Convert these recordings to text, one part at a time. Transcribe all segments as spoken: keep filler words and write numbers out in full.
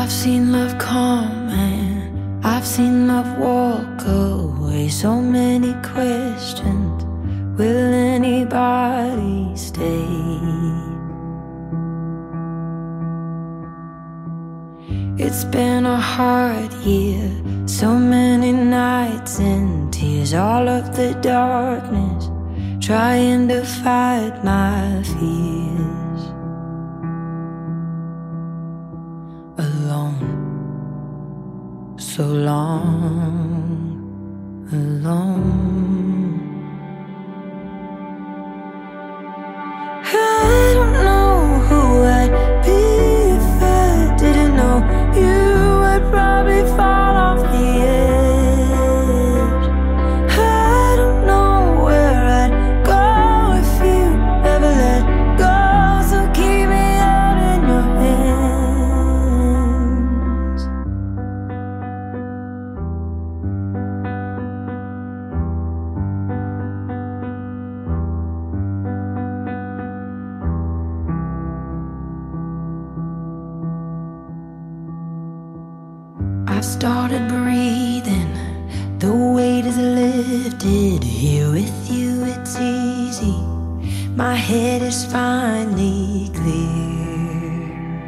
I've seen love come and I've seen love walk away. So many questions, will anybody stay? It's been a hard year, so many nights and tears, all of the darkness trying to fight my fears. Alone, so long, alone. I don't know who I'd be if I didn't know you would probably fall off the edge. I don't know where I'd go if you ever let go, so keep me out in your hands. I've started breathing, the weight is lifted. Here with you it's easy, my head is finally clear.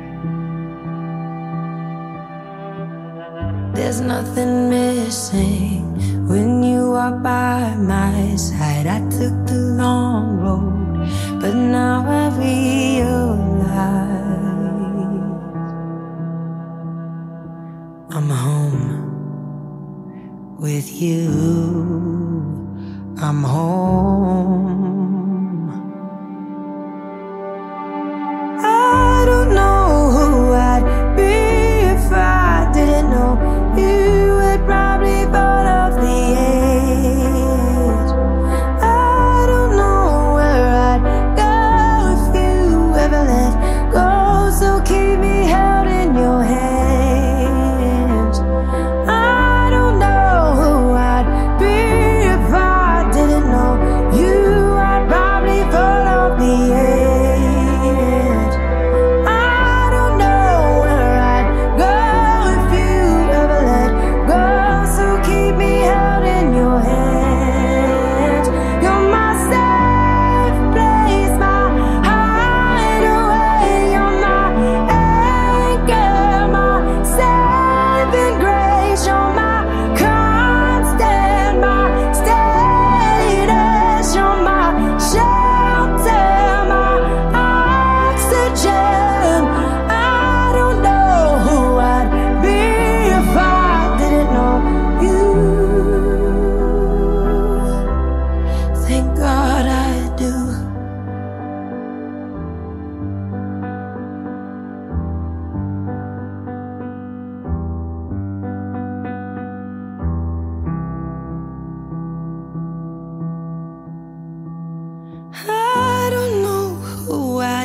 There's nothing missing when you are by my side. I took the long road, but now I realize I'm home with you. I'm home. I don't know who I'd be if I didn't know you would probably fall off the edge. I don't know where I'd go if you ever let go, so keep me held in your hands.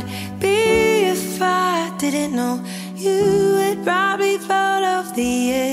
Didn't know you would probably fall off the edge.